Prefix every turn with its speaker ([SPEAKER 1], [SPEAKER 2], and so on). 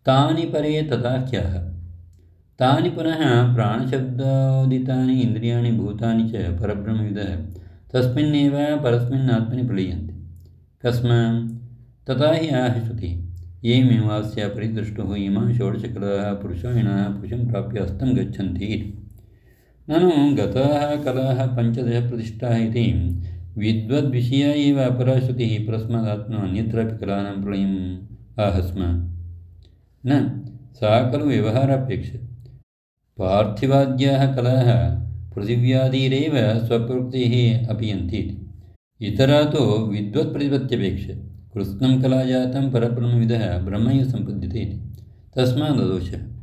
[SPEAKER 1] तानि परे तथाख्याः। तानि पुनः प्राणशब्दोदितानि इन्द्रियाणि भूतानि च परब्रह्मविदः तस्मिन्नेव परस्मिन् आत्मनि प्रलीयन्ते। कस्मात् तथा हि आह श्रुतिः। एवमेवास्य परिदृष्टुः इमाः षोडशकलाः पुरुषायणाः पुरुषं प्राप्य हस्तं गच्छन्ति। ननु गताः कलाः पञ्चदशप्रतिष्ठाः इति विद्वद्विषया एव अपरा श्रुतिः परस्मादात्मनो अन्यत्रापि कलानां प्रलयम् आह स्म। न सा खलु व्यवहारापेक्षा। पार्थिवाद्याः कलाः पृथिव्यादिरेव स्वप्रवृत्तिः अपीयन्ति। इतरा तु विद्वत्प्रतिपत्त्यपेक्षा। कृत्स्नं कलाजातं परब्रह्मविदः ब्रह्मैव सम्पद्यते। तस्माददोषः।